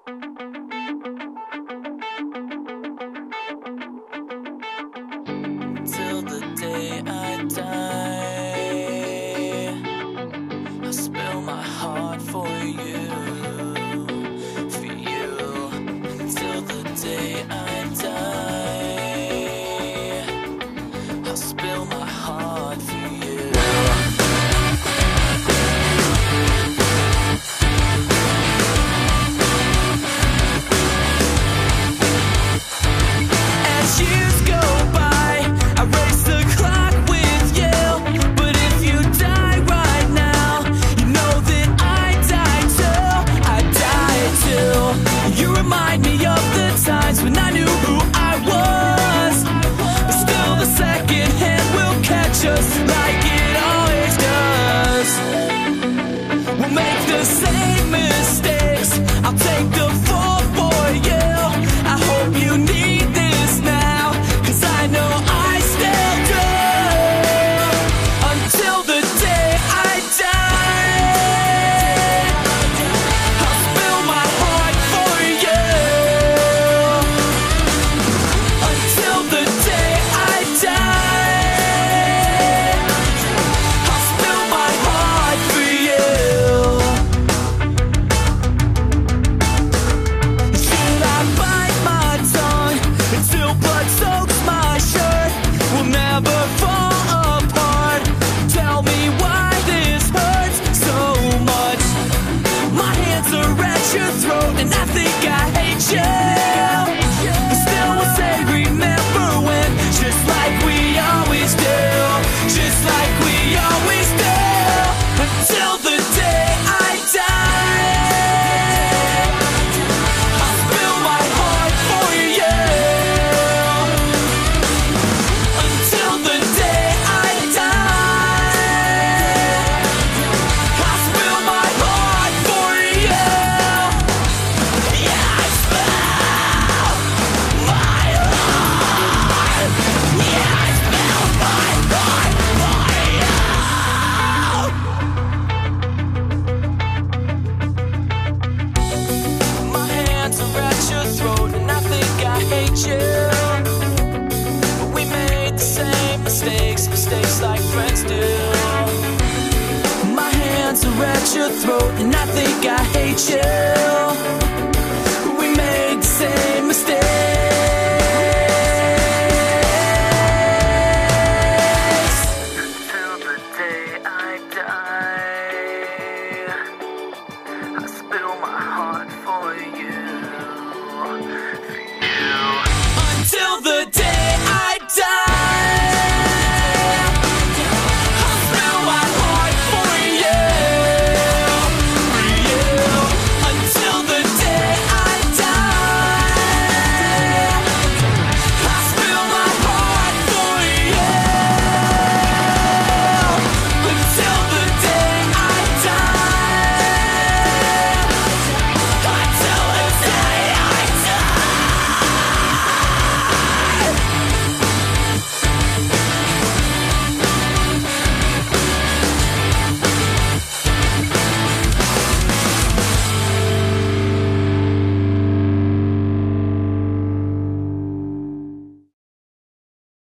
Till the day I die, I spill my heart for you, for you. Till the day I die, I'll spill my heart for you. As years go by, I race the clock with you. But if you die right now, you know that I die too. I die too. You remind me of the times when I knew who I was. But still the second hand will catch us like it always does. We'll make the same mistakes. I'll take the fall for you. I hope you need this now, 'cause I know I still do. Until the day I die, I'll spill my heart for you. Until the day I die, I'll spill my heart for you. Should I bite my tongue until blood soaks my shirt? We'll never fall apart. Tell me why this hurts so much. My hands are at your throat and I think I hate you. But still we'll say remember when, just like we always do, just like we always do. Until the day I die, I'll spill my heart for you. Until the day I die, I'll spill my heart for you. Yeah, I spill my heart. Yeah, I spill my heart for you. My hands are at your throat and I think I hate you. But we made the same mistakes like friends do. My hands are at your throat and I think I hate you.